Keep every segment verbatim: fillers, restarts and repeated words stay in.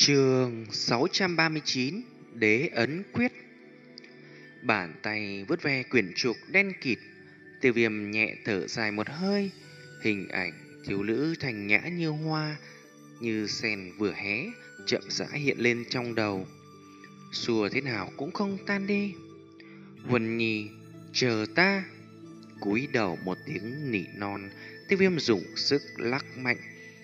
Chương sáu trăm ba mươi chín. Đế ấn quyết. Bàn tay vuốt ve quyển trục đen kịt, Tiêu Viêm nhẹ thở dài một hơi. Hình ảnh thiếu nữ thanh nhã như hoa, như sen vừa hé, chậm rãi hiện lên trong đầu. Xua thế nào cũng không tan đi. Huân Nhi, chờ ta. Cúi đầu một tiếng nỉ non, Tiêu Viêm dùng sức lắc mạnh,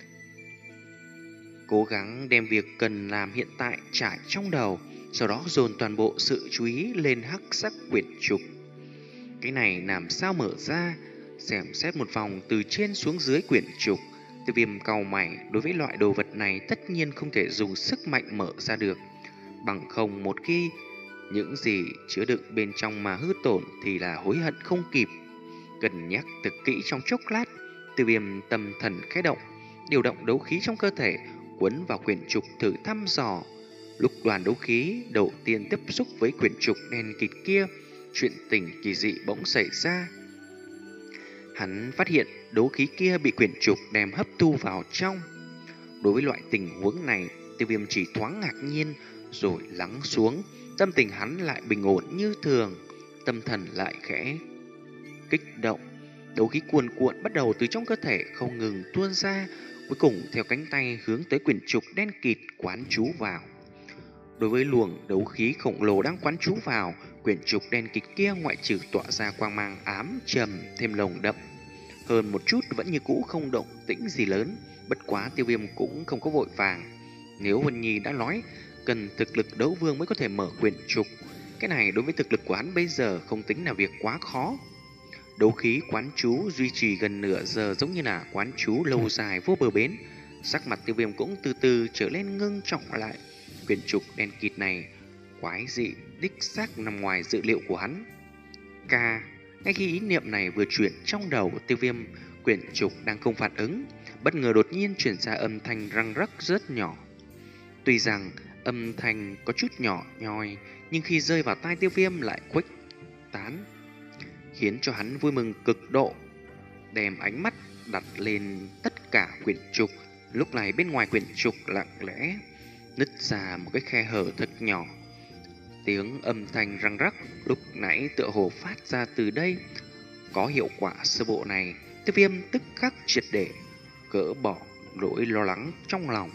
cố gắng đem việc cần làm hiện tại trải trong đầu, sau đó dồn toàn bộ sự chú ý lên hắc sắc quyển trục. Cái này làm sao mở ra? Xem xét một vòng từ trên xuống dưới quyển trục, Tiêu Viêm cau mày. Đối với loại đồ vật này tất nhiên không thể dùng sức mạnh mở ra được, bằng không một khi những gì chứa đựng bên trong mà hư tổn thì là hối hận không kịp. Cân nhắc thực kỹ trong chốc lát, Tiêu Viêm tâm thần khẽ động, điều động đấu khí trong cơ thể quấn vào quyển trục thử thăm dò. Lúc đoàn đấu khí đầu tiên tiếp xúc với quyển trục đen kịt kia, chuyện tình kỳ dị bỗng xảy ra. Hắn phát hiện đấu khí kia bị quyển trục đem hấp thu vào trong. Đối với loại tình huống này, Tiêu Viêm chỉ thoáng ngạc nhiên rồi lắng xuống. Tâm tình hắn lại bình ổn như thường, tâm thần lại khẽ kích động. Đấu khí cuồn cuộn bắt đầu từ trong cơ thể không ngừng tuôn ra, cuối cùng theo cánh tay hướng tới quyển trục đen kịt quán chú vào. Đối với luồng đấu khí khổng lồ đang quán chú vào, quyển trục đen kịt kia ngoại trừ tỏa ra quang mang ám trầm thêm lồng đậm hơn một chút, vẫn như cũ không động tĩnh gì lớn. Bất quá Tiêu Viêm cũng không có vội vàng. Nếu Huân Nhi đã nói cần thực lực đấu vương mới có thể mở quyển trục, cái này đối với thực lực của hắn bây giờ không tính là việc quá khó. Đấu khí quán chú duy trì gần nửa giờ, giống như là quán chú lâu dài vô bờ bến. Sắc mặt Tiêu Viêm cũng từ từ trở lên ngưng trọng lại. Quyển trục đen kịt này quái dị đích xác nằm ngoài dự liệu của hắn. Ca, ngay khi ý niệm này vừa chuyển trong đầu Tiêu Viêm, quyển trục đang không phản ứng, bất ngờ đột nhiên chuyển ra âm thanh răng rắc rất nhỏ. Tuy rằng âm thanh có chút nhỏ nhoi, nhưng khi rơi vào tai Tiêu Viêm lại khuếch tán, khiến cho hắn vui mừng cực độ, đem ánh mắt đặt lên tất cả quyển trục. Lúc này bên ngoài quyển trục lặng lẽ nứt ra một cái khe hở thật nhỏ. Tiếng âm thanh răng rắc lúc nãy tựa hồ phát ra từ đây. Có hiệu quả sơ bộ này, Tiêu Viêm tức khắc triệt để gỡ bỏ nỗi lo lắng trong lòng.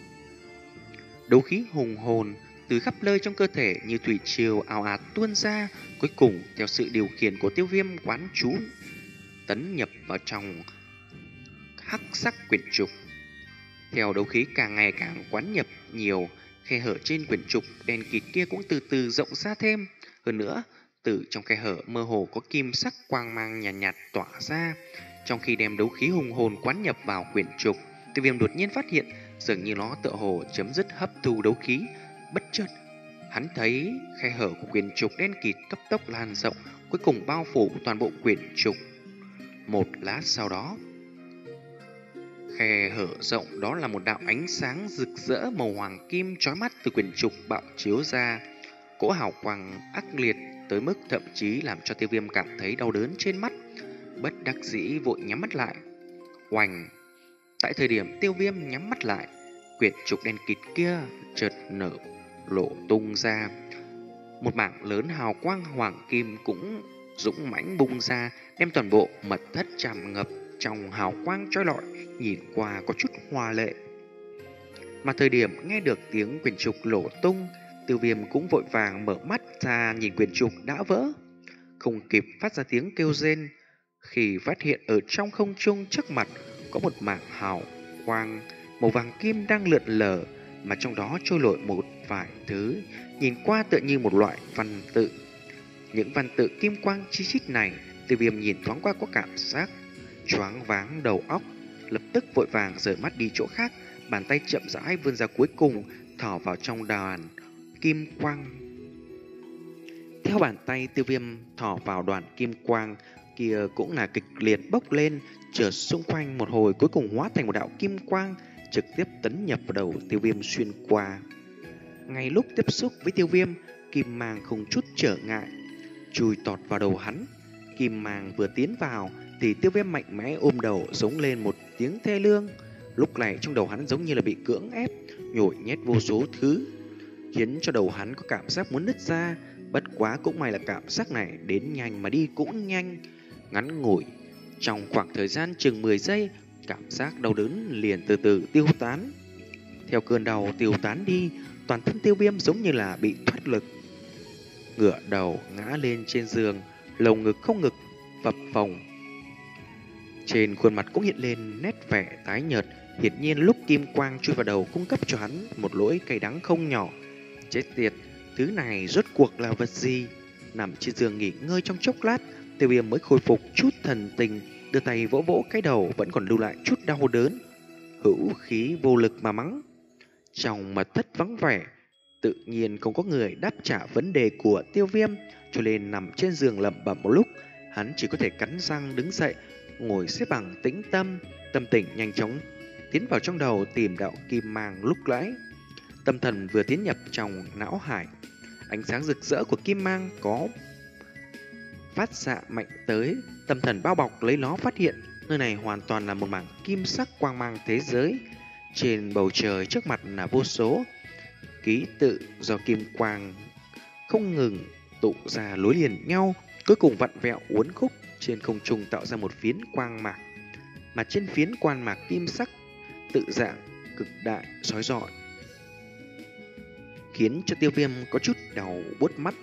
Đấu khí hùng hồn từ khắp nơi trong cơ thể như thủy triều ào ạt tuôn ra, cuối cùng theo sự điều khiển của Tiêu Viêm quán chú tấn nhập vào trong hắc sắc quyển trục. Theo đấu khí càng ngày càng quán nhập nhiều, khe hở trên quyển trục đen kịt kia cũng từ từ rộng ra thêm. Hơn nữa, từ trong khe hở mơ hồ có kim sắc quang mang nhàn nhạt, nhạt tỏa ra. Trong khi đem đấu khí hùng hồn quán nhập vào quyển trục, Tiêu Viêm đột nhiên phát hiện dường như nó tựa hồ chấm dứt hấp thu đấu khí. Bất chợt, hắn thấy khe hở của quyển trục đen kịt cấp tốc lan rộng, cuối cùng bao phủ toàn bộ quyển trục. Một lát sau đó, khe hở rộng đó là một đạo ánh sáng rực rỡ màu hoàng kim chói mắt từ quyển trục bạo chiếu ra. Cỗ hào quang ác liệt tới mức thậm chí làm cho Tiêu Viêm cảm thấy đau đớn trên mắt. Bất đắc dĩ vội nhắm mắt lại. Oành! Tại thời điểm Tiêu Viêm nhắm mắt lại, quyển trục đen kịt kia chợt nở lộ tung ra. Một mảng lớn hào quang hoàng kim cũng dũng mãnh bung ra, đem toàn bộ mật thất tràn ngập trong hào quang chói lọi, nhìn qua có chút hoa lệ. Mà thời điểm nghe được tiếng quyển trục lộ tung, Tiêu Viêm cũng vội vàng mở mắt ra nhìn quyển trục đã vỡ, không kịp phát ra tiếng kêu rên khi phát hiện ở trong không trung trước mặt có một mảng hào quang màu vàng kim đang lượn lờ, mà trong đó trôi nổi một vài thứ nhìn qua tựa như một loại văn tự. Những văn tự kim quang chi chít này, Tiêu Viêm nhìn thoáng qua có cảm giác choáng váng đầu óc, lập tức vội vàng rời mắt đi chỗ khác, bàn tay chậm rãi vươn ra cuối cùng thỏ vào trong đoàn kim quang. Theo bàn tay Tiêu Viêm thỏ vào đoàn kim quang kia cũng là kịch liệt bốc lên, chợt xung quanh một hồi, cuối cùng hóa thành một đạo kim quang trực tiếp tấn nhập vào đầu Tiêu Viêm xuyên qua. Ngay lúc tiếp xúc với Tiêu Viêm, kim mang không chút trở ngại chui tọt vào đầu hắn. Kim mang vừa tiến vào thì Tiêu Viêm mạnh mẽ ôm đầu giống lên một tiếng thê lương. Lúc này trong đầu hắn giống như là bị cưỡng ép, nhồi nhét vô số thứ, khiến cho đầu hắn có cảm giác muốn nứt ra. Bất quá cũng may là cảm giác này đến nhanh mà đi cũng nhanh, ngắn ngủi. Trong khoảng thời gian chừng mười giây, cảm giác đau đớn liền từ từ tiêu tán. Theo cơn đau tiêu tán đi, toàn thân Tiêu Viêm giống như là bị thoát lực, ngửa đầu ngã lên trên giường, lồng ngực không ngực phập phồng. Trên khuôn mặt cũng hiện lên nét vẻ tái nhợt, hiển nhiên lúc kim quang chui vào đầu cung cấp cho hắn một lỗi cay đắng không nhỏ. Chết tiệt, thứ này rốt cuộc là vật gì? Nằm trên giường nghỉ ngơi trong chốc lát, Tiêu Viêm mới khôi phục chút thần tình, đưa tay vỗ vỗ cái đầu vẫn còn lưu lại chút đau đớn, hữu khí vô lực mà mắng. Trong mật thất vắng vẻ, tự nhiên không có người đáp trả vấn đề của Tiêu Viêm, cho nên nằm trên giường lẩm bẩm một lúc, hắn chỉ có thể cắn răng đứng dậy, ngồi xếp bằng tĩnh tâm, tâm tình nhanh chóng tiến vào trong đầu tìm đạo kim mang lúc nãy. Tâm thần vừa tiến nhập trong não hải, ánh sáng rực rỡ của kim mang có phát xạ mạnh tới, tâm thần bao bọc lấy nó phát hiện nơi này hoàn toàn là một mảng kim sắc quang mang thế giới. Trên bầu trời trước mặt là vô số ký tự do kim quang không ngừng tụ ra nối liền nhau, cuối cùng vặn vẹo uốn khúc trên không trung tạo ra một phiến quang mạc. Mà trên phiến quang mạc kim sắc tự dạng cực đại sói rọi, khiến cho Tiêu Viêm có chút đau buốt mắt.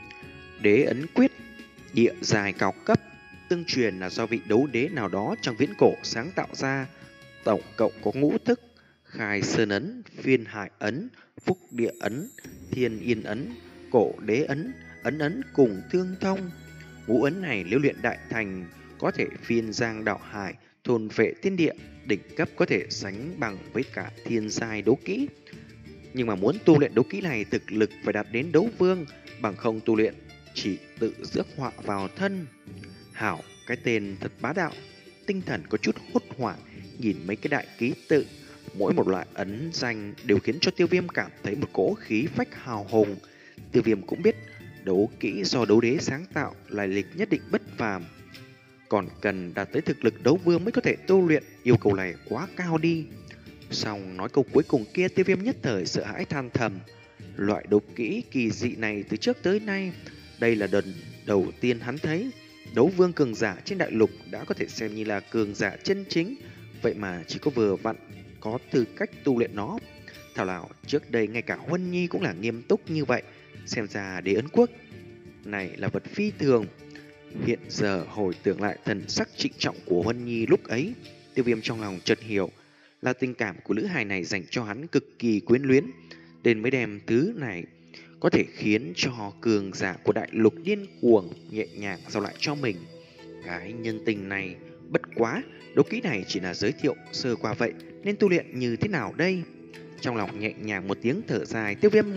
Đế ấn quyết, địa dài cao cấp, tương truyền là do vị đấu đế nào đó trong viễn cổ sáng tạo ra. Tổng cộng có ngũ thức: Khai Sơn ấn, Phiên Hải ấn, Phúc Địa ấn, Thiên Yên ấn, Cổ Đế ấn, ấn ấn cùng tương thông. Ngũ ấn này nếu luyện đại thành có thể phiên giang đạo hải, thôn vệ thiên địa, đỉnh cấp có thể sánh bằng với cả thiên giai đấu kỹ. Nhưng mà muốn tu luyện đấu kỹ này, thực lực phải đạt đến đấu vương, bằng không tu luyện chỉ tự rước họa vào thân. Hảo, cái tên thật bá đạo. Tinh thần có chút hốt hoảng nhìn mấy cái đại ký tự, mỗi một loại ấn danh đều khiến cho Tiêu Viêm cảm thấy một cỗ khí phách hào hùng. Tiêu Viêm cũng biết đấu kỹ do đấu đế sáng tạo, lai lịch nhất định bất phàm, còn cần đạt tới thực lực đấu vương mới có thể tu luyện, yêu cầu này quá cao đi. Xong nói câu cuối cùng kia, Tiêu Viêm nhất thời sợ hãi than thầm. Loại đấu kỹ kỳ dị này từ trước tới nay, đây là lần đầu tiên hắn thấy. Đấu vương cường giả trên đại lục đã có thể xem như là cường giả chân chính, vậy mà chỉ có vừa vặn có tư cách tu luyện nó. Thảo nào trước đây ngay cả Huân Nhi cũng là nghiêm túc như vậy. Xem ra đế ấn quốc này là vật phi thường. Hiện giờ hồi tưởng lại thần sắc trịnh trọng của Huân Nhi lúc ấy, Tiêu Viêm trong lòng chợt hiểu là tình cảm của nữ hài này dành cho hắn cực kỳ quyến luyến, nên mới đem thứ này có thể khiến cho cường giả của đại lục điên cuồng nhẹ nhàng giao lại cho mình. Cái nhân tình này, bất quá, đấu kỹ này chỉ là giới thiệu sơ qua vậy, nên tu luyện như thế nào đây? Trong lòng nhẹ nhàng một tiếng thở dài, Tiêu Viêm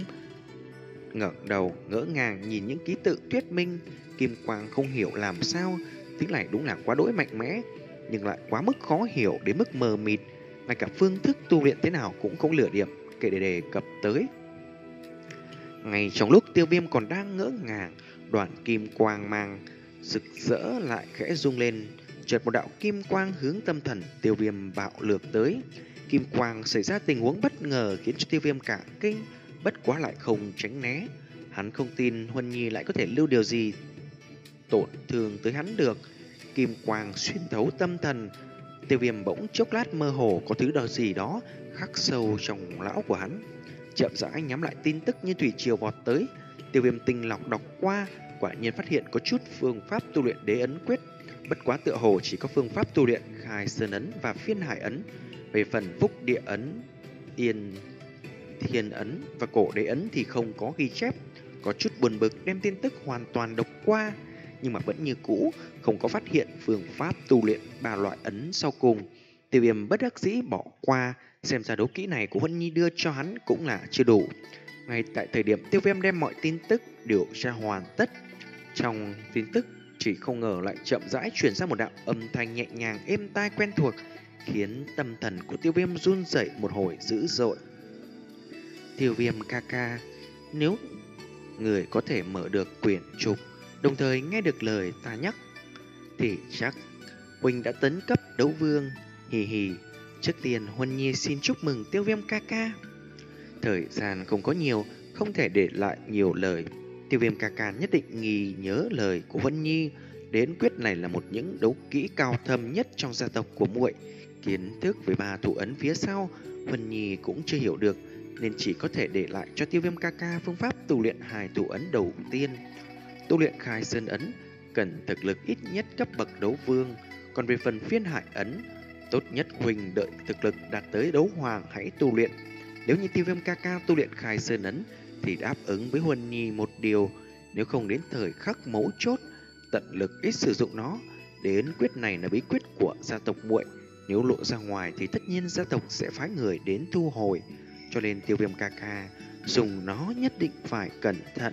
ngẩng đầu ngỡ ngàng nhìn những ký tự thuyết minh. Kim quang không hiểu làm sao, thứ này đúng là quá đỗi mạnh mẽ, nhưng lại quá mức khó hiểu đến mức mờ mịt, ngay cả phương thức tu luyện thế nào cũng không lửa điểm kể để đề cập tới. Ngay trong lúc Tiêu Viêm còn đang ngỡ ngàng, đoàn kim quang mang rực rỡ lại khẽ rung lên, chợt một đạo kim quang hướng tâm thần Tiêu Viêm bạo lược tới. Kim quang xảy ra tình huống bất ngờ khiến cho Tiêu Viêm cả kinh, bất quá lại không tránh né. Hắn không tin Huân Nhi lại có thể lưu điều gì tổn thương tới hắn được. Kim quang xuyên thấu tâm thần, Tiêu Viêm bỗng chốc lát mơ hồ có thứ đó gì đó khắc sâu trong lão của hắn. Chậm rãi nhắm lại tin tức như thủy triều vọt tới. Tiêu Viêm tinh lọc đọc qua, quả nhiên phát hiện có chút phương pháp tu luyện đế ấn quyết, bất quá tựa hồ chỉ có phương pháp tu luyện Khai Sơn ấn và Phiên Hải ấn. Về phần Phúc Địa ấn, Yên Thiên ấn và Cổ Đế ấn thì không có ghi chép. Có chút buồn bực đem tin tức hoàn toàn đọc qua, nhưng mà vẫn như cũ không có phát hiện phương pháp tu luyện ba loại ấn sau cùng. Tiêu Viêm bất đắc dĩ bỏ qua, xem ra đấu kỹ này của Huân Nhi đưa cho hắn cũng là chưa đủ. Ngay tại thời điểm Tiêu Viêm đem mọi tin tức điều tra hoàn tất, trong tin tức chỉ không ngờ lại chậm rãi chuyển ra một đạo âm thanh nhẹ nhàng êm tai quen thuộc, khiến tâm thần của Tiêu Viêm run rẩy một hồi dữ dội. Tiêu Viêm ca ca, nếu người có thể mở được quyển trục, đồng thời nghe được lời ta nhắc, thì chắc huynh đã tấn cấp đấu vương. Hì hì, Trước tiên Huân Nhi xin chúc mừng Tiêu Viêm ca ca. Thời gian không có nhiều, không thể để lại nhiều lời. Tiêu Viêm ca ca nhất định ghi nhớ lời của Huân Nhi. Đến quyết này là một những đấu kỹ cao thâm nhất trong gia tộc của muội. Kiến thức về ba thủ ấn phía sau, Huân Nhi cũng chưa hiểu được, nên chỉ có thể để lại cho Tiêu Viêm ca ca phương pháp tu luyện hai thủ ấn đầu tiên. Tu luyện Khai Sơn ấn cần thực lực ít nhất cấp bậc đấu vương, còn về phần Phiên Hải ấn, tốt nhất huynh đợi thực lực đạt tới đấu hoàng hãy tu luyện. Nếu như Tiêu Viêm ca ca tu luyện Khai Sơn ấn thì đáp ứng với Huân Nhi một điều, nếu không đến thời khắc mấu chốt, tận lực ít sử dụng nó. Đến quyết này là bí quyết của gia tộc muội, nếu lộ ra ngoài thì tất nhiên gia tộc sẽ phái người đến thu hồi, cho nên Tiêu Viêm ca ca dùng nó nhất định phải cẩn thận.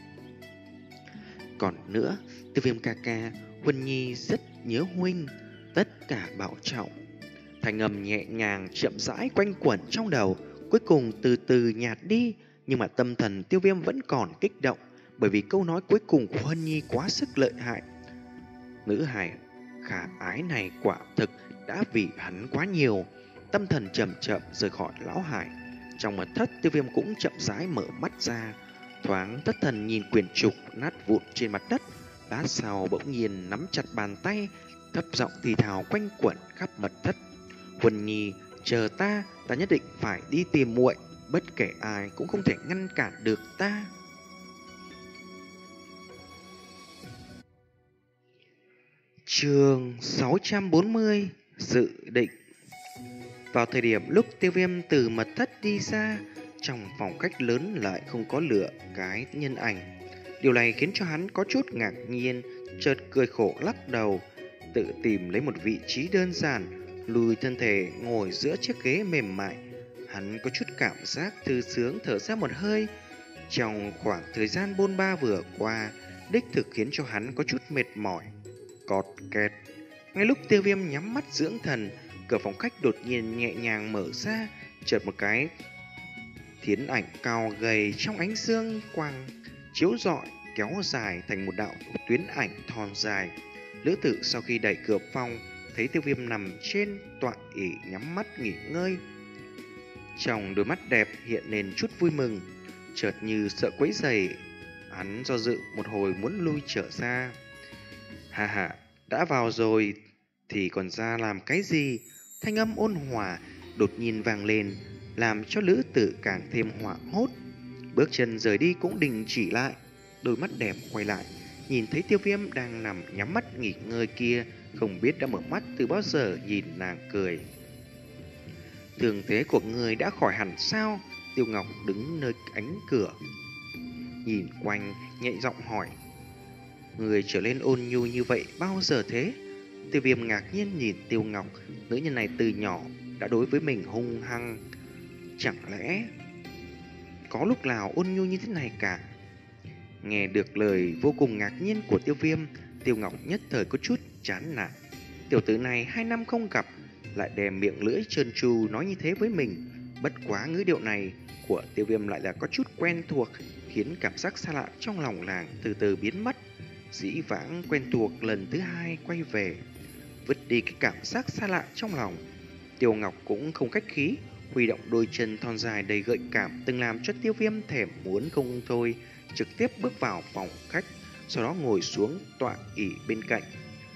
Còn nữa, Tiêu Viêm ca ca, Huân Nhi rất nhớ huynh, tất cả bảo trọng. Thanh âm nhẹ nhàng chậm rãi quanh quẩn trong đầu, cuối cùng từ từ nhạt đi, nhưng mà tâm thần Tiêu Viêm vẫn còn kích động, bởi vì câu nói cuối cùng của Huân Nhi quá sức lợi hại. Nữ hài khả ái này quả thực đã vì hắn quá nhiều. Tâm thần chậm chậm rời khỏi lão hải. Trong mật thất, Tiêu Viêm cũng chậm rãi mở mắt ra, thoáng thất thần nhìn quyển trục nát vụn trên mặt đất. Lát sau bỗng nhiên nắm chặt bàn tay, thấp giọng thì thào quanh quẩn khắp mật thất. Huân Nhi, chờ ta, ta nhất định phải đi tìm muội, bất kể ai cũng không thể ngăn cản được ta. Chương sáu trăm bốn mươi, dự định. Vào thời điểm lúc Tiêu Viêm từ mật thất đi ra, trong phòng khách lớn lại không có lửa cái nhân ảnh. Điều này khiến cho hắn có chút ngạc nhiên, chợt cười khổ lắc đầu, tự tìm lấy một vị trí đơn giản, lùi thân thể ngồi giữa chiếc ghế mềm mại. Hắn có chút cảm giác thư sướng, thở ra một hơi. Trong khoảng thời gian bôn ba vừa qua, đích thực khiến cho hắn có chút mệt mỏi. Cọt kẹt. Ngay lúc Tiêu Viêm nhắm mắt dưỡng thần, cửa phòng khách đột nhiên nhẹ nhàng mở ra, chợt một cái thiến ảnh cao gầy trong ánh dương quang chiếu rọi kéo dài thành một đạo tuyến ảnh thon dài. Lữ tử sau khi đẩy cửa phòng, thấy Tiêu Viêm nằm trên tọa ỷ nhắm mắt nghỉ ngơi. Trong đôi mắt đẹp hiện lên chút vui mừng, chợt như sợ quấy rầy, hắn do dự một hồi muốn lui trở ra. Hà hà, đã vào rồi thì còn ra làm cái gì? Thanh âm ôn hòa đột nhiên vang lên, làm cho Lữ tử càng thêm hoảng hốt. Bước chân rời đi cũng đình chỉ lại, đôi mắt đẹp quay lại, nhìn thấy Tiêu Viêm đang nằm nhắm mắt nghỉ ngơi kia, không biết đã mở mắt từ bao giờ, nhìn nàng cười. Thương thế của người đã khỏi hẳn sao? Tiêu Ngọc đứng nơi ánh cửa, nhìn quanh nhẹ giọng hỏi. Người trở lên ôn nhu như vậy bao giờ thế? Tiêu Viêm ngạc nhiên nhìn Tiêu Ngọc, nữ nhân này từ nhỏ đã đối với mình hung hăng, chẳng lẽ có lúc nào ôn nhu như thế này cả? Nghe được lời vô cùng ngạc nhiên của Tiêu Viêm, Tiêu Ngọc nhất thời có chút chán nản. Tiểu tử này hai năm không gặp, lại đem miệng lưỡi trơn tru nói như thế với mình. Bất quá ngữ điệu này của Tiêu Viêm lại là có chút quen thuộc, khiến cảm giác xa lạ trong lòng nàng từ từ biến mất. Dĩ vãng quen thuộc lần thứ hai quay về, vứt đi cái cảm giác xa lạ trong lòng. Tiêu Ngọc cũng không khách khí, huy động đôi chân thon dài đầy gợi cảm từng làm cho Tiêu Viêm thèm muốn không thôi, trực tiếp bước vào phòng khách, sau đó ngồi xuống tọa ỷ bên cạnh.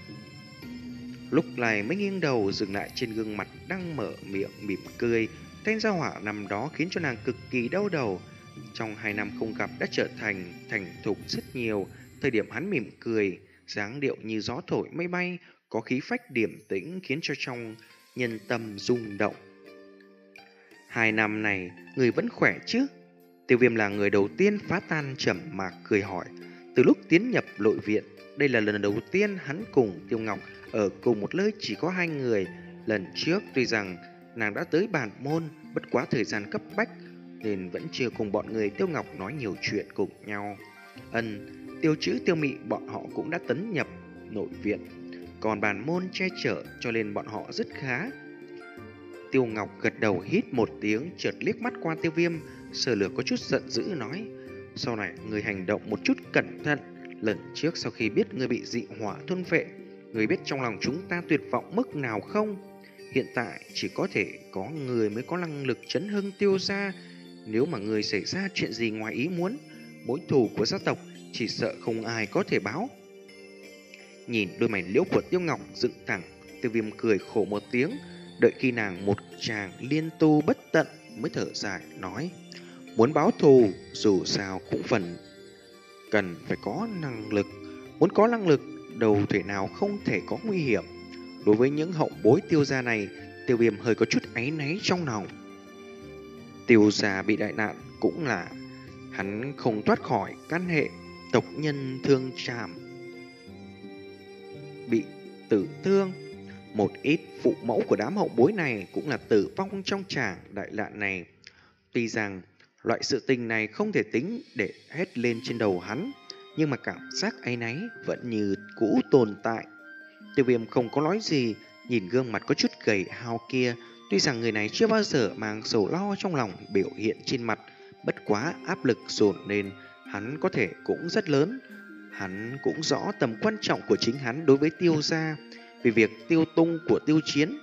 Lúc này mới nghiêng đầu dừng lại trên gương mặt đang mở miệng mỉm cười. Tên gia hỏa năm đó khiến cho nàng cực kỳ đau đầu. Trong hai năm không gặp đã trở thành thành thục rất nhiều. Thời điểm hắn mỉm cười, dáng điệu như gió thổi mây bay, có khí phách điềm tĩnh khiến cho trong nhân tâm rung động. Hai năm này, người vẫn khỏe chứ? Tiêu Viêm là người đầu tiên phá tan trầm mặc cười hỏi. Từ lúc tiến nhập nội viện, đây là lần đầu tiên hắn cùng Tiêu Ngọc ở cùng một nơi chỉ có hai người. Lần trước tuy rằng nàng đã tới bản môn, bất quá thời gian cấp bách nên vẫn chưa cùng bọn người Tiêu Ngọc nói nhiều chuyện cùng nhau. Ân, Tiêu Chữ Tiêu Mị bọn họ cũng đã tấn nhập nội viện, còn bản môn che chở cho nên bọn họ rất khá. Tiêu Ngọc gật đầu hít một tiếng, chợt liếc mắt qua Tiêu Viêm, Sở Lược có chút giận dữ nói: sau này người hành động một chút cẩn thận. Lần trước sau khi biết người bị dị hỏa thôn phệ, người biết trong lòng chúng ta tuyệt vọng mức nào không? Hiện tại chỉ có thể có người mới có năng lực chấn hưng Tiêu gia. Nếu mà người xảy ra chuyện gì ngoài ý muốn, mối thù của gia tộc chỉ sợ không ai có thể báo. Nhìn đôi mày liễu của Tiêu Ngọc dựng thẳng, Tiêu Viêm cười khổ một tiếng, đợi khi nàng một tràng liên tu bất tận mới thở dài nói: muốn báo thù dù sao cũng phần cần phải có năng lực. Muốn có năng lực, đâu thể nào không thể có nguy hiểm. Đối với những hậu bối Tiêu gia này, Tiêu Viêm hơi có chút áy náy trong lòng. Tiêu gia bị đại nạn cũng là hắn không thoát khỏi căn hệ tộc nhân thương trảm bị tử thương. Một ít phụ mẫu của đám hậu bối này cũng là tử vong trong tràng đại nạn này. Tuy rằng loại sự tình này không thể tính để hết lên trên đầu hắn, nhưng mà cảm giác áy náy vẫn như cũ tồn tại. Tiêu Viêm không có nói gì, nhìn gương mặt có chút gầy hao kia. Tuy rằng người này chưa bao giờ mang sầu lo trong lòng biểu hiện trên mặt, bất quá áp lực dồn lên hắn có thể cũng rất lớn. Hắn cũng rõ tầm quan trọng của chính hắn đối với Tiêu gia, vì việc tiêu tung của Tiêu Chiến.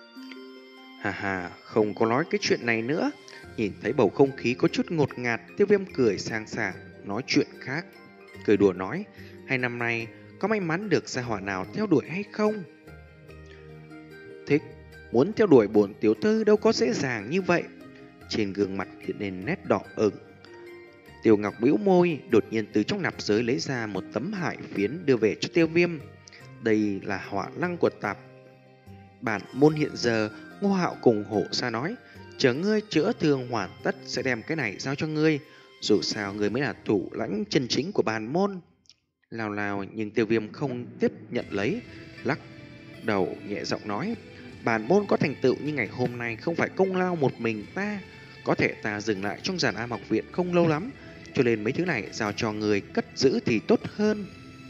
Hà hà, không có nói cái chuyện này nữa. Nhìn thấy bầu không khí có chút ngột ngạt, Tiêu Viêm cười sang sảng nói chuyện khác. Cười đùa nói: hai năm nay có may mắn được gia hỏa nào theo đuổi hay không? Thích, muốn theo đuổi bổn tiểu thư đâu có dễ dàng như vậy. Trên gương mặt hiện lên nét đỏ ửng. Tiêu Ngọc bĩu môi, đột nhiên từ trong nạp giới lấy ra một tấm hải phiến đưa về cho Tiêu Viêm. Đây là hỏa lăng của tạp bản môn hiện giờ. Ngô Hạo cùng Hổ Sa nói: chờ ngươi chữa thương hoàn tất sẽ đem cái này giao cho ngươi. Dù sao ngươi mới là thủ lãnh chân chính của bản môn. Lào lào, nhưng Tiêu Viêm không tiếp nhận lấy, lắc đầu nhẹ giọng nói: bản môn có thành tựu như ngày hôm nay không phải công lao một mình ta. Có thể ta dừng lại trong Giản Am học viện không lâu lắm, cho nên mấy thứ này giao cho người cất giữ thì tốt hơn.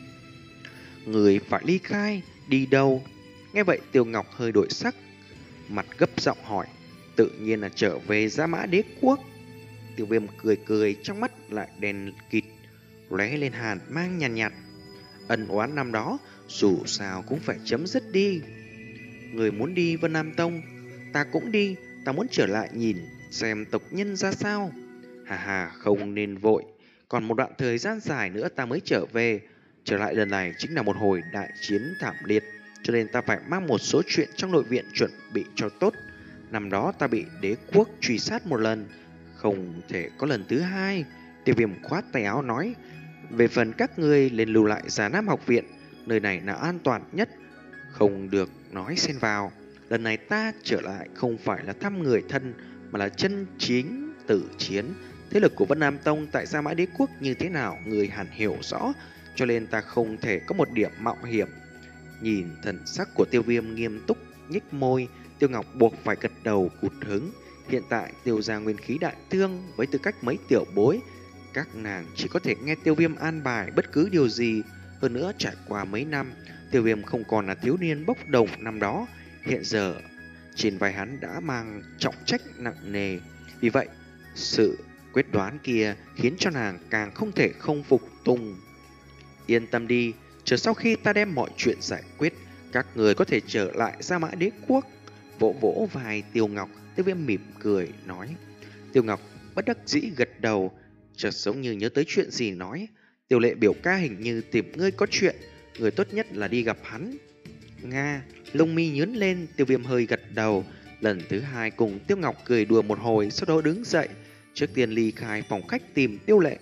Người phải ly khai, đi đâu? Nghe vậy Tiêu Ngọc hơi đổi sắc, mặt gấp giọng hỏi: tự nhiên là trở về Gia Mã Đế Quốc. Tiêu Viêm cười cười, trong mắt lại đèn kịt lóe lên hàn mang nhàn nhạt, nhạt. Ân oán năm đó dù sao cũng phải chấm dứt đi. Người muốn đi Vân Nam Tông, ta cũng đi. Ta muốn trở lại nhìn xem tộc nhân ra sao. Hà hà, không nên vội, còn một đoạn thời gian dài nữa ta mới trở về. Trở lại lần này chính là một hồi đại chiến thảm liệt, cho nên ta phải mang một số chuyện trong nội viện chuẩn bị cho tốt. Năm đó ta bị đế quốc truy sát một lần, không thể có lần thứ hai. Tiêu Viêm khoát tay áo nói: về phần các ngươi lên lưu lại Già Nam học viện, nơi này là an toàn nhất, không được nói xen vào. Lần này ta trở lại không phải là thăm người thân, mà là chân chính tử chiến. Thế lực của Vân Nam Tông tại Gia Mã Đế Quốc như thế nào người hẳn hiểu rõ, cho nên ta không thể có một điểm mạo hiểm. Nhìn thần sắc của Tiêu Viêm nghiêm túc, nhếch môi, Tiêu Ngọc buộc phải gật đầu cụt hứng. Hiện tại Tiêu gia nguyên khí đại thương, với tư cách mấy tiểu bối, các nàng chỉ có thể nghe Tiêu Viêm an bài bất cứ điều gì. Hơn nữa trải qua mấy năm, Tiêu Viêm không còn là thiếu niên bốc đồng năm đó. Hiện giờ trên vai hắn đã mang trọng trách nặng nề. Vì vậy sự quyết đoán kia khiến cho nàng càng không thể không phục tùng. Yên tâm đi, chờ sau khi ta đem mọi chuyện giải quyết, các người có thể trở lại Gia Mã Đế Quốc. Vỗ vỗ vai Tiêu Ngọc, Tiêu Viêm mỉm cười nói. Tiêu Ngọc bất đắc dĩ gật đầu, chợt giống như nhớ tới chuyện gì nói: Tiêu Lệ biểu ca hình như tìm ngươi có chuyện, người tốt nhất là đi gặp hắn. Nga, lông mi nhướng lên, Tiêu Viêm hơi gật đầu. Lần thứ hai cùng Tiêu Ngọc cười đùa một hồi, sau đó đứng dậy, trước tiên ly khai phòng khách tìm Tiêu Lệ.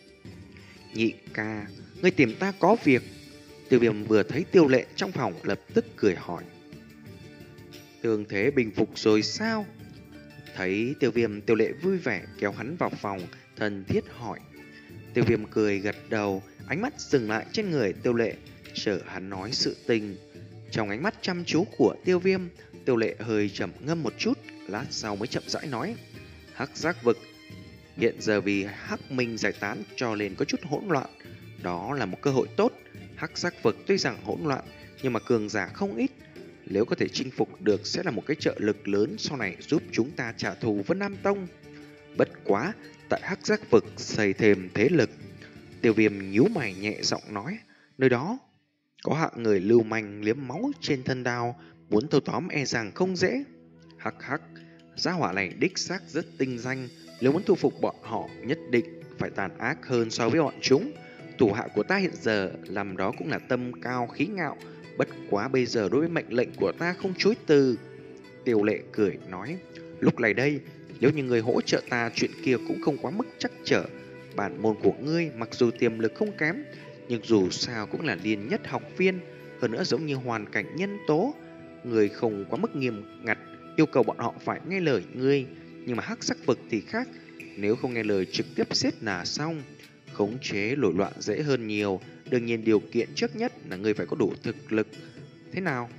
Nhị ca, ngươi tìm ta có việc? Tiêu Viêm vừa thấy Tiêu Lệ trong phòng lập tức cười hỏi. Thương thế bình phục rồi sao? Thấy Tiêu Viêm, Tiêu Lệ vui vẻ kéo hắn vào phòng, thân thiết hỏi. Tiêu Viêm cười gật đầu, ánh mắt dừng lại trên người Tiêu Lệ, chờ hắn nói sự tình. Trong ánh mắt chăm chú của Tiêu Viêm, Tiêu Lệ hơi trầm ngâm một chút, lát sau mới chậm rãi nói. Hắc giác vực hiện giờ vì Hắc Minh giải tán cho nên có chút hỗn loạn. Đó là một cơ hội tốt. Hắc giác vực tuy rằng hỗn loạn, nhưng mà cường giả không ít. Nếu có thể chinh phục được sẽ là một cái trợ lực lớn sau này giúp chúng ta trả thù Vân Nam Tông. Bất quá, tại Hắc giác vực xây thêm thế lực. Tiêu Viêm nhíu mày nhẹ giọng nói. Nơi đó có hạng người lưu manh liếm máu trên thân đao, muốn thâu tóm e rằng không dễ. Hắc hắc, gia hỏa này đích xác rất tinh danh, nếu muốn thu phục bọn họ nhất định phải tàn ác hơn so với bọn chúng. Thủ hạ của ta hiện giờ làm đó cũng là tâm cao khí ngạo, bất quá bây giờ đối với mệnh lệnh của ta không chối từ. Tiêu Lệ cười nói, lúc này đây, nếu như người hỗ trợ ta chuyện kia cũng không quá mức chắc trở. Bản môn của ngươi mặc dù tiềm lực không kém, nhưng dù sao cũng là liên nhất học viên, hơn nữa giống như hoàn cảnh nhân tố. Người không quá mức nghiêm ngặt, yêu cầu bọn họ phải nghe lời ngươi, nhưng mà hắc sắc vực thì khác, nếu không nghe lời trực tiếp giết là xong. Khống chế nổi loạn dễ hơn nhiều, đương nhiên điều kiện trước nhất là ngươi phải có đủ thực lực. Thế nào?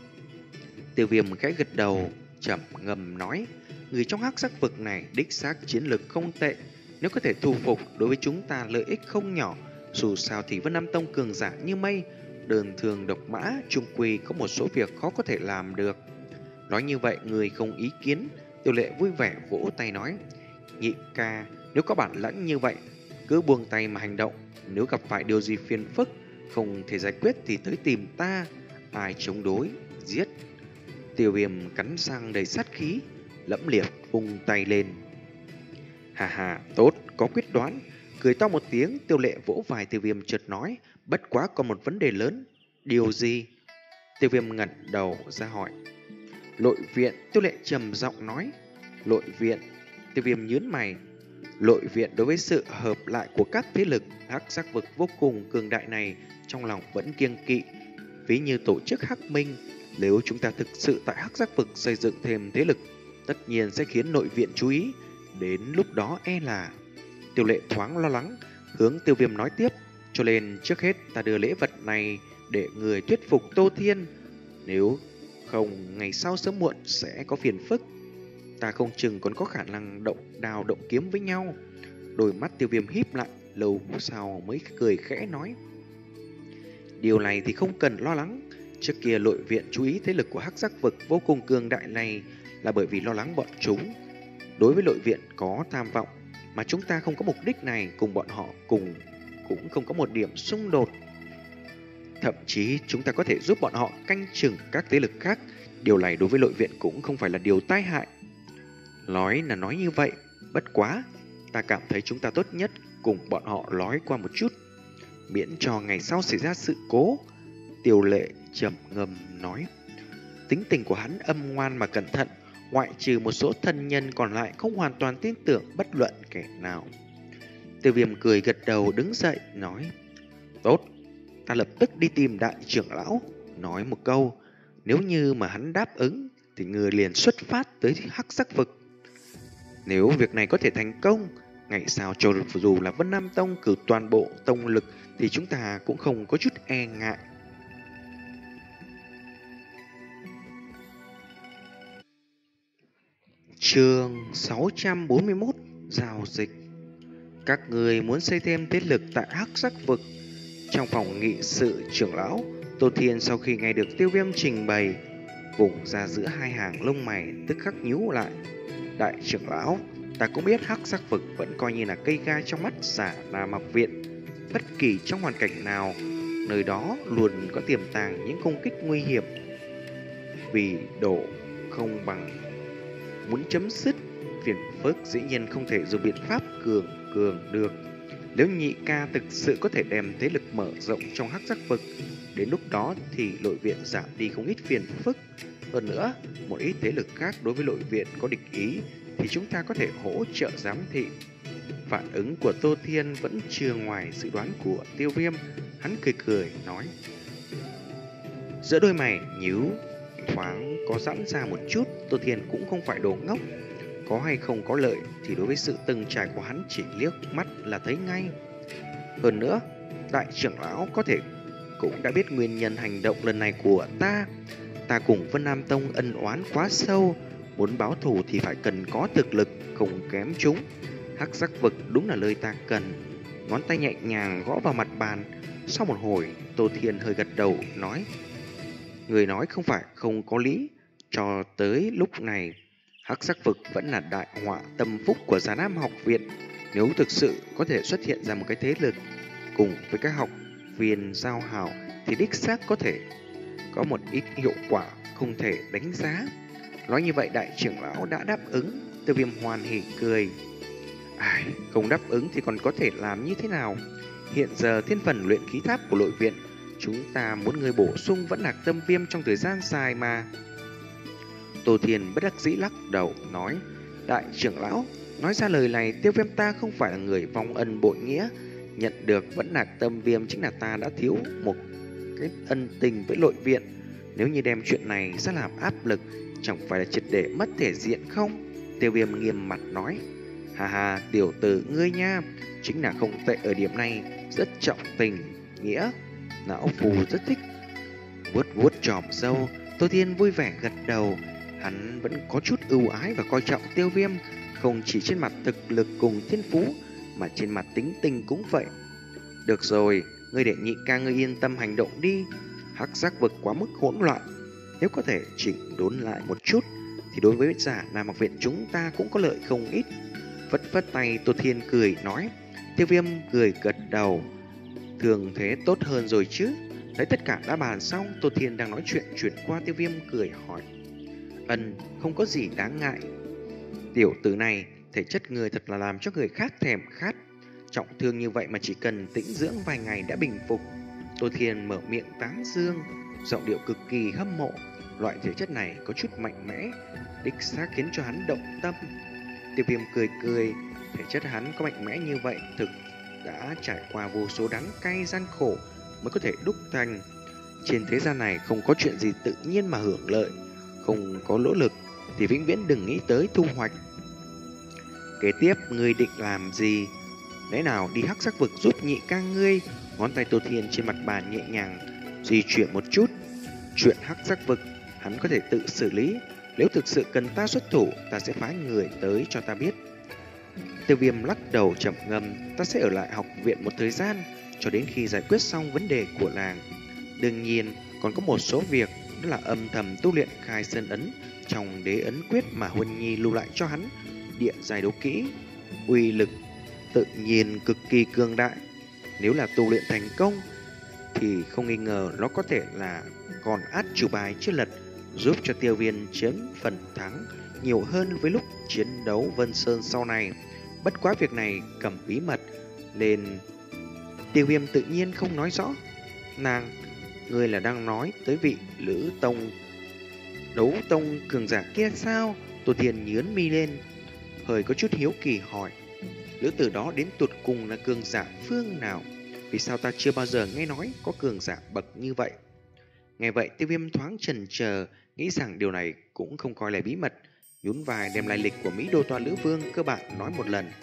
Tiêu Viêm khẽ gật đầu, trầm ngâm nói, người trong hắc sắc vực này đích xác chiến lực không tệ, nếu có thể thu phục đối với chúng ta lợi ích không nhỏ. Dù sao thì Vân Nam Tông cường giả như mây, đơn thường độc mã, trung quy có một số việc khó có thể làm được. Nói như vậy người không ý kiến. Tiêu Lệ vui vẻ vỗ tay nói, nhị ca, nếu có bản lãnh như vậy, cứ buông tay mà hành động. Nếu gặp phải điều gì phiền phức, không thể giải quyết thì tới tìm ta. Ai chống đối, giết. Tiêu Viêm cắn răng đầy sát khí, lẫm liệt vung tay lên. Hà hà, tốt, có quyết đoán. Cười to một tiếng, Tiêu Lệ vỗ vai Tiêu Viêm chợt nói, bất quá còn một vấn đề lớn. Điều gì? Tiêu Viêm ngẩng đầu ra hỏi. Nội viện, Tiêu Lệ trầm giọng nói. Nội viện, Tiêu Viêm nhướng mày. Nội viện đối với sự hợp lại của các thế lực hắc sắc vực vô cùng cường đại này, trong lòng vẫn kiêng kỵ. Ví như tổ chức Hắc Minh, nếu chúng ta thực sự tại hắc sắc vực xây dựng thêm thế lực, tất nhiên sẽ khiến nội viện chú ý. Đến lúc đó e là... Tiêu Lệ thoáng lo lắng, hướng Tiêu Viêm nói tiếp, cho nên trước hết ta đưa lễ vật này để người thuyết phục Tô Thiên. Nếu không, ngày sau sớm muộn sẽ có phiền phức. Ta không chừng còn có khả năng động đào động kiếm với nhau. Đôi mắt Tiêu Viêm híp lại, lâu sau mới cười khẽ nói, điều này thì không cần lo lắng. Trước kia nội viện chú ý thế lực của hắc sắc vực vô cùng cường đại này là bởi vì lo lắng bọn chúng đối với nội viện có tham vọng, mà chúng ta không có mục đích này, cùng bọn họ cùng cũng không có một điểm xung đột. Thậm chí chúng ta có thể giúp bọn họ canh chừng các thế lực khác. Điều này đối với nội viện cũng không phải là điều tai hại. Nói là nói như vậy, bất quá ta cảm thấy chúng ta tốt nhất cùng bọn họ nói qua một chút, miễn cho ngày sau xảy ra sự cố. Tiêu Lệ trầm ngâm nói. Tính tình của hắn âm ngoan mà cẩn thận, ngoại trừ một số thân nhân còn lại không hoàn toàn tin tưởng bất luận kẻ nào. Tiêu Viêm cười gật đầu đứng dậy nói, tốt, ta lập tức đi tìm đại trưởng lão, nói một câu, nếu như mà hắn đáp ứng thì người liền xuất phát tới hắc sắc vực. Nếu việc này có thể thành công, ngày sau cho dù là Vân Nam Tông cử toàn bộ tông lực thì chúng ta cũng không có chút e ngại. Chương sáu trăm bốn mươi mốt, giao dịch. Các người muốn xây thêm thế lực tại hắc sắc vực. Trong phòng nghị sự trưởng lão, Tô Thiên sau khi nghe được Tiêu Viêm trình bày, vùng ra giữa hai hàng lông mày tức khắc nhíu lại. Đại trưởng lão, ta cũng biết hắc sắc vực vẫn coi như là cây gai trong mắt Giả Nam học viện. Bất kỳ trong hoàn cảnh nào, nơi đó luôn có tiềm tàng những công kích nguy hiểm. Vì độ không bằng muốn chấm dứt phiền phức, dĩ nhiên không thể dùng biện pháp cường cường được. Nếu nhị ca thực sự có thể đem thế lực mở rộng trong hắc sắc vực, đến lúc đó thì nội viện giảm đi không ít phiền phức. Hơn nữa, một ít thế lực khác đối với nội viện có địch ý thì chúng ta có thể hỗ trợ giám thị. Phản ứng của Tô Thiên vẫn chưa ngoài dự đoán của Tiêu Viêm. Hắn cười cười nói, giữa đôi mày nhíu thoáng có giãn ra một chút. Tô Thiên cũng không phải đồ ngốc, có hay không có lợi thì đối với sự từng trải của hắn chỉ liếc mắt là thấy ngay. Hơn nữa, đại trưởng lão có thể cũng đã biết nguyên nhân hành động lần này của ta. Ta cùng Vân Nam Tông ân oán quá sâu, muốn báo thù thì phải cần có thực lực không kém chúng. Hắc sắc vực đúng là nơi ta cần. Ngón tay nhẹ nhàng gõ vào mặt bàn. Sau một hồi, Tô Thiên hơi gật đầu nói, người nói không phải không có lý. Cho tới lúc này, hắc sắc vực vẫn là đại họa tâm phúc của Già Nam học viện. Nếu thực sự có thể xuất hiện ra một cái thế lực cùng với các học viên giao hảo thì đích xác có thể có một ít hiệu quả. không thể đánh giá. Nói như vậy đại trưởng lão đã đáp ứng. Tiêu Viêm hoan hỉ cười. Ai, không đáp ứng thì còn có thể làm như thế nào? Hiện giờ thiên phần luyện khí tháp của nội viện, chúng ta muốn người bổ sung vẫn lạc tâm viêm trong thời gian dài mà. Tô Thiên bất đắc dĩ lắc đầu nói. Đại trưởng lão, nói ra lời này, Tiêu Viêm ta không phải là người vong ân bội nghĩa. Nhận được vẫn lạc tâm viêm chính là ta đã thiếu một cái ân tình với nội viện. Nếu như đem chuyện này ra làm áp lực, chẳng phải là triệt để mất thể diện không? Tiêu Viêm nghiêm mặt nói. Hà hà, tiểu tử ngươi nha, chính là không tệ ở điểm này, rất trọng tình nghĩa. Lão Phù rất thích. Vuốt vuốt tròm râu, Tô Thiên vui vẻ gật đầu. Hắn vẫn có chút ưu ái và coi trọng Tiêu Viêm, không chỉ trên mặt thực lực cùng thiên phú, mà trên mặt tính tình cũng vậy. Được rồi, ngươi để nhị ca ngươi yên tâm hành động đi. Hắc giác vực quá mức hỗn loạn, nếu có thể chỉnh đốn lại một chút thì đối với giả Nam học viện chúng ta cũng có lợi không ít. Vất vất tay, Tô Thiên cười nói. Tiêu Viêm cười gật đầu. Thường thế tốt hơn rồi chứ? Thấy tất cả đã bàn xong, Tô Thiên đang nói chuyện chuyển qua Tiêu Viêm cười hỏi. Ân, không có gì đáng ngại. Tiểu tử này, thể chất người thật là làm cho người khác thèm khát. Trọng thương như vậy mà chỉ cần tĩnh dưỡng vài ngày đã bình phục. Tô Thiên mở miệng tán dương, giọng điệu cực kỳ hâm mộ. Loại thể chất này có chút mạnh mẽ, đích xác khiến cho hắn động tâm. Tiêu Viêm cười cười, thể chất hắn có mạnh mẽ như vậy thực đã trải qua vô số đắng cay gian khổ mới có thể đúc thành. Trên thế gian này không có chuyện gì tự nhiên mà hưởng lợi, không có nỗ lực thì vĩnh viễn đừng nghĩ tới thu hoạch. Kế tiếp ngươi định làm gì? Lẽ nào đi hắc sắc vực giúp nhị ca ngươi? Ngón tay Tô Thiên trên mặt bàn nhẹ nhàng di chuyển một chút. Chuyện hắc sắc vực hắn có thể tự xử lý. Nếu thực sự cần ta xuất thủ, ta sẽ phái người tới cho ta biết. Tiêu Viêm lắc đầu trầm ngâm. Ta sẽ ở lại học viện một thời gian, cho đến khi giải quyết xong vấn đề của làng. Đương nhiên còn có một số việc, đó là âm thầm tu luyện khai sơn ấn trong đế ấn quyết mà Huân Nhi lưu lại cho hắn. Địa giai đấu kỹ, uy lực tự nhiên cực kỳ cường đại. Nếu là tu luyện thành công thì không nghi ngờ nó có thể là còn át chủ bài chưa lật, giúp cho Tiêu Viêm chiếm phần thắng nhiều hơn với lúc chiến đấu Vân Sơn sau này. Bất quá việc này cầm bí mật nên Tiêu Viêm tự nhiên không nói rõ. Nàng, ngươi là đang nói tới vị Lữ Tông đấu tông cường giả kia sao? Tô Thiên nhướng mi lên, hơi có chút hiếu kỳ hỏi. Lữ tử đó đến tụt cùng là cường giả phương nào? Vì sao ta chưa bao giờ nghe nói có cường giả bậc như vậy? Nghe vậy Tiêu Viêm thoáng chần chờ, nghĩ rằng điều này cũng không coi là bí mật, nhún vai đem lai lịch của Mỹ Đô Toa Lữ Vương cơ bản nói một lần.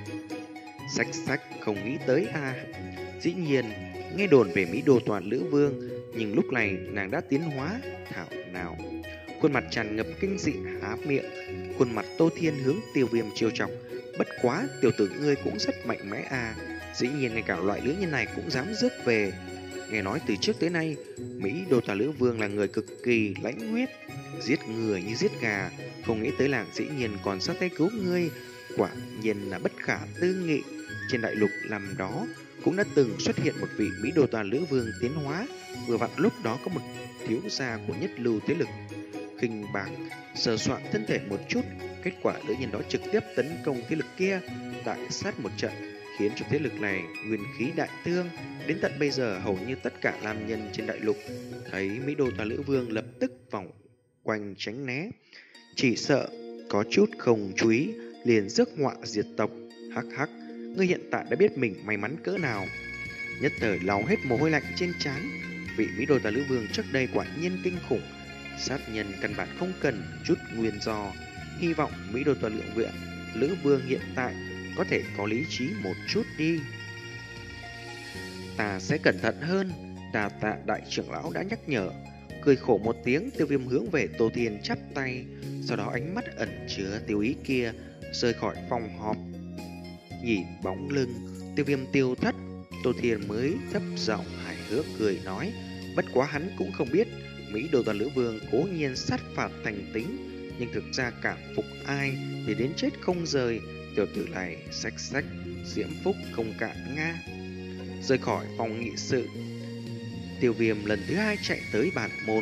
Sách sách không nghĩ tới à? Dĩ nhiên nghe đồn về Mỹ Đô Toa Lữ Vương, nhưng lúc này nàng đã tiến hóa thảo nào. Khuôn mặt tràn ngập kinh dị há miệng, khuôn mặt Tô Thiên hướng Tiêu Viêm chiêu chọc. Bất quá tiểu tử ngươi cũng rất mạnh mẽ à? Dĩ nhiên ngay cả loại lữ nhân này cũng dám rước về. Nghe nói từ trước tới nay Mỹ Đô Toa Lữ Vương là người cực kỳ lãnh huyết, giết người như giết gà. Không nghĩ tới làng dĩ nhiên còn sát tay cứu ngươi, quả nhiên là bất khả tư nghị. Trên đại lục làm đó cũng đã từng xuất hiện một vị Mỹ Đô Toa Lữ Vương tiến hóa. Vừa vặn lúc đó có một thiếu gia của nhất lưu thế lực khinh bạc sờ soạn thân thể một chút, kết quả nữ nhân đó trực tiếp tấn công thế lực kia, đại sát một trận, khiến cho thế lực này nguyên khí đại thương. Đến tận bây giờ hầu như tất cả nam nhân trên đại lục thấy Mỹ Đô Toa Lữ Vương lập tức vòng quanh tránh né, chỉ sợ có chút không chú ý liền rước họa diệt tộc. Hắc hắc, ngươi hiện tại đã biết mình may mắn cỡ nào. Nhất thời lau hết mồ hôi lạnh trên trán. Vị Mỹ Đô Toa Lữ Vương trước đây quả nhiên kinh khủng, sát nhân căn bản không cần chút nguyên do. Hy vọng Mỹ Đô Toa Lữ Viện Lữ Vương hiện tại có thể có lý trí một chút đi. Ta sẽ cẩn thận hơn, đà tạ đại trưởng lão đã nhắc nhở. Cười khổ một tiếng, Tiêu Viêm hướng về Tô Thiên chắp tay, sau đó ánh mắt ẩn chứa tiêu ý kia rời khỏi phòng họp. Nhìn bóng lưng Tiêu Viêm tiêu thất, Tô Thiên mới thấp giọng hài hước cười nói. Bất quá hắn cũng không biết Mỹ Đô Toa Lữ Vương cố nhiên sát phạt thành tính, nhưng thực ra cảm phục ai thì đến chết không rời. Tiểu tử này sách sách diễm phúc không cạn nga. Rời khỏi phòng nghị sự, Tiêu Viêm lần thứ hai chạy tới bản môn,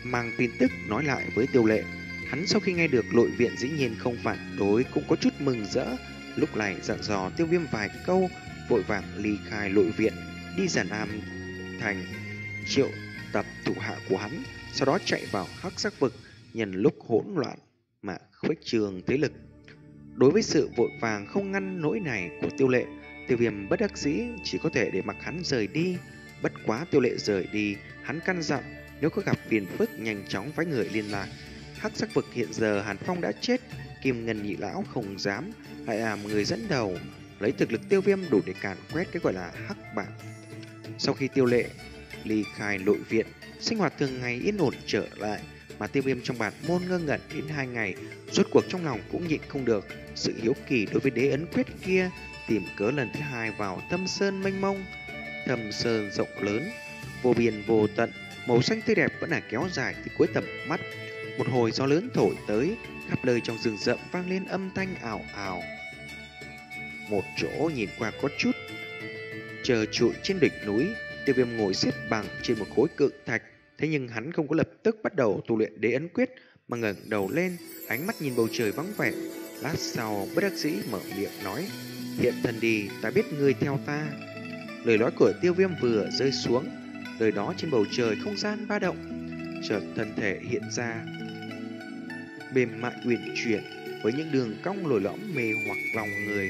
mang tin tức nói lại với Tiêu Lệ. Hắn sau khi nghe được Lội Viện dĩ nhiên không phản đối cũng có chút mừng rỡ, lúc này dặn dò Tiêu Viêm vài câu, vội vàng ly khai Lội Viện, đi Giản Nam thành triệu tập thủ hạ của hắn, sau đó chạy vào Hắc Sắc Vực, nhân lúc hỗn loạn mà khuếch trường thế lực. Đối với sự vội vàng không ngăn nỗi này của Tiêu Lệ, Tiêu Viêm bất đắc dĩ chỉ có thể để mặc hắn rời đi. Bất quá Tiêu Lệ rời đi, hắn căn dặn nếu có gặp phiền phức nhanh chóng phái người liên lạc. Hắc Sắc Vực hiện giờ Hàn Phong đã chết, Kim Ngân Nhị Lão không dám lại làm người dẫn đầu, lấy thực lực Tiêu Viêm đủ để càn quét cái gọi là Hắc Bảng. Sau khi Tiêu Lệ ly khai Lội Viện, sinh hoạt thường ngày yên ổn trở lại, mà Tiêu Viêm trong bản môn ngơ ngẩn đến hai ngày, rốt cuộc trong lòng cũng nhịn không được sự hiếu kỳ đối với đế ấn quyết kia, tìm cớ lần thứ hai vào Thâm Sơn mênh mông. Thâm Sơn rộng lớn, vô biên vô tận, màu xanh tươi đẹp vẫn là kéo dài từ cuối tầm mắt. Một hồi gió lớn thổi tới, khắp nơi trong rừng rậm vang lên âm thanh ảo ảo. Một chỗ nhìn qua có chút chờ trụi trên đỉnh núi, Tiêu Viêm ngồi xếp bằng trên một khối cự thạch. Thế nhưng hắn không có lập tức bắt đầu tu luyện đế ấn quyết, mà ngẩng đầu lên, ánh mắt nhìn bầu trời vắng vẻ. Lát sau bất đắc dĩ mở miệng nói: "Hiện thân đi, ta biết ngươi theo ta." Lời nói của Tiêu Viêm vừa rơi xuống, lời đó trên bầu trời không gian ba động, chợt thân thể hiện ra mềm mại uyển chuyển với những đường cong lồi lõm mê hoặc lòng người.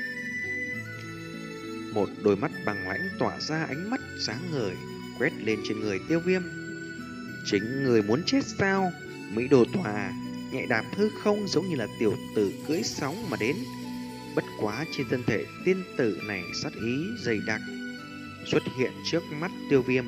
Một đôi mắt bằng lãnh tỏa ra ánh mắt sáng ngời quét lên trên người Tiêu Viêm. "Chính người muốn chết sao?" Mỹ Đồ Tòa nhẹ đạp hư không giống như là tiểu tử cưỡi sóng mà đến. Bất quá trên thân thể tiên tử này sát ý dày đặc xuất hiện trước mắt Tiêu Viêm.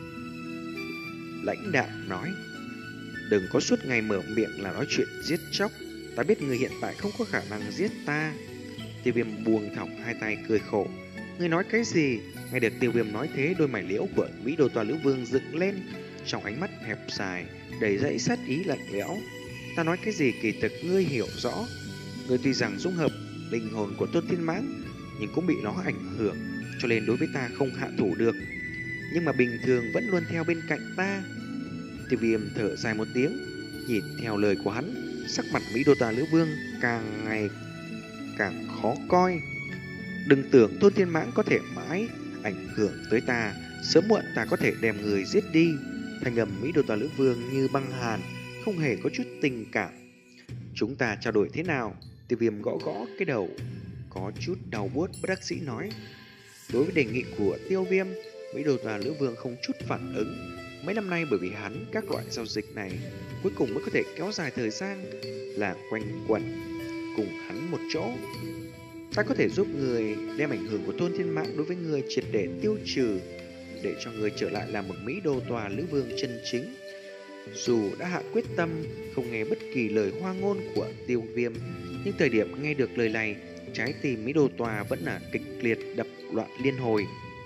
Lãnh đạm nói: "Đừng có suốt ngày mở miệng là nói chuyện giết chóc, ta biết người hiện tại không có khả năng giết ta." Tiêu Viêm buông thõng hai tay cười khổ: "Ngươi nói cái gì?" Nghe được Tiêu Viêm nói thế, đôi mày liễu của Mỹ Đồ Tòa Lữ Vương dựng lên, trong ánh mắt hẹp dài đầy dẫy sát ý lạnh lẽo. "Ta nói cái gì kỳ thực ngươi hiểu rõ. Ngươi tuy rằng dung hợp linh hồn của Tôn Thiên Mãng, nhưng cũng bị nó ảnh hưởng, cho nên đối với ta không hạ thủ được, nhưng mà bình thường vẫn luôn theo bên cạnh ta." Tiêu Viêm thở dài một tiếng, nhìn theo lời của hắn, sắc mặt Mỹ Đô Tà Lữ Vương càng ngày càng khó coi. "Đừng tưởng Tôn Thiên Mãng có thể mãi ảnh hưởng tới ta, sớm muộn ta có thể đem người giết đi." Thanh âm Mỹ Đô Tà Lữ Vương như băng hàn, không hề có chút tình cảm. "Chúng ta trao đổi thế nào?" Tiêu Viêm gõ gõ cái đầu, có chút đau buốt bất đắc dĩ nói. Đối với đề nghị của Tiêu Viêm, Mỹ Đô Tòa Lữ Vương không chút phản ứng. Mấy năm nay bởi vì hắn các loại giao dịch này cuối cùng mới có thể kéo dài thời gian là quanh quẩn cùng hắn một chỗ. "Ta có thể giúp người đem ảnh hưởng của Tôn Thiên Mãng đối với người triệt để tiêu trừ, để cho người trở lại là một Mỹ Đô Tòa Lữ Vương chân chính." Dù đã hạ quyết tâm không nghe bất kỳ lời hoa ngôn của Tiêu Viêm, nhưng thời điểm nghe được lời này, trái tim Mỹ Đô Tòa vẫn là kịch liệt đập loạn liên hồi.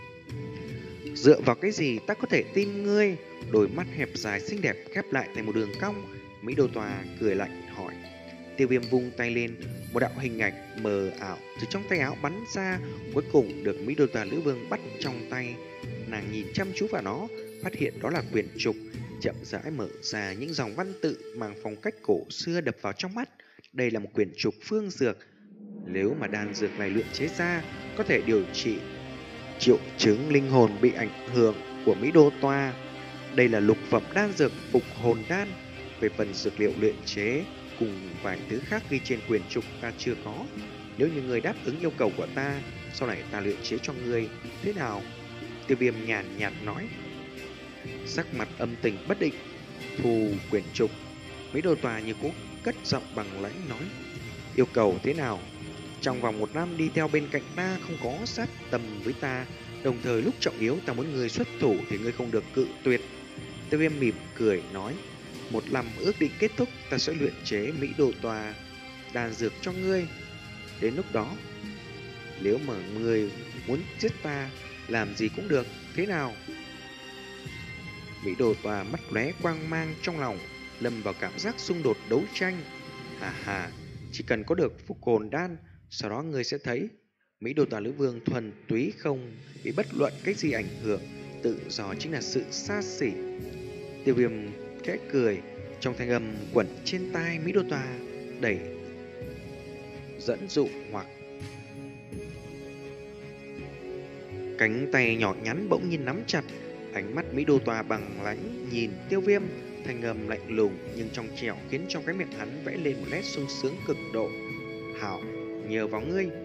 "Dựa vào cái gì ta có thể tin ngươi?" Đôi mắt hẹp dài xinh đẹp khép lại thành một đường cong, Mỹ Đô Tòa cười lạnh hỏi. Tiêu Viêm vung tay lên, một đạo hình ảnh mờ ảo từ trong tay áo bắn ra, cuối cùng được Mỹ Đô Tòa Lữ Vương bắt trong tay. Nàng nhìn chăm chú vào nó, phát hiện đó là quyển trục, chậm rãi mở ra những dòng văn tự mang phong cách cổ xưa đập vào trong mắt. Đây là một quyển trục phương dược. Nếu mà đan dược này luyện chế ra, có thể điều trị triệu chứng linh hồn bị ảnh hưởng của Mỹ Đô Toa. Đây là lục phẩm đan dược phục hồn đan. Về phần dược liệu luyện chế cùng vài thứ khác ghi trên quyển trục ta chưa có. Nếu như người đáp ứng yêu cầu của ta, sau này ta luyện chế cho người, thế nào?" Tiêu Viêm nhàn nhạt nói. Sắc mặt âm tình bất định, thu quyển trục, Mỹ Đô Tòa như cũ cất giọng bằng lãnh nói: "Yêu cầu thế nào?" "Trong vòng một năm đi theo bên cạnh ta, không có sát tầm với ta, đồng thời lúc trọng yếu ta muốn người xuất thủ thì ngươi không được cự tuyệt." Tiêu Viêm mỉm cười nói: "Một năm ước định kết thúc, ta sẽ luyện chế Mỹ Đô Tòa đan dược cho ngươi. Đến lúc đó, nếu mà ngươi muốn giết ta, làm gì cũng được, thế nào?" Mỹ Đồ Tòa mắt lóe quang mang, trong lòng lâm vào cảm giác xung đột đấu tranh. Hà hà, chỉ cần có được phục hồn đan, sau đó ngươi sẽ thấy Mỹ Đồ Tòa Lữ Vương thuần túy không bị bất luận cái gì ảnh hưởng, tự do chính là sự xa xỉ. Tiêu Viêm khẽ cười. Trong thanh âm quẩn trên tai, Mỹ Đô Toa đẩy dẫn dụ hoặc cánh tay nhỏ nhắn bỗng nhiên nắm chặt. Ánh mắt Mỹ Đô Toa bằng lãnh nhìn Tiêu Viêm, thanh âm lạnh lùng nhưng trong trẻo khiến trong cái miệng hắn vẽ lên một nét sung sướng cực độ. Hảo, nhờ vào ngươi,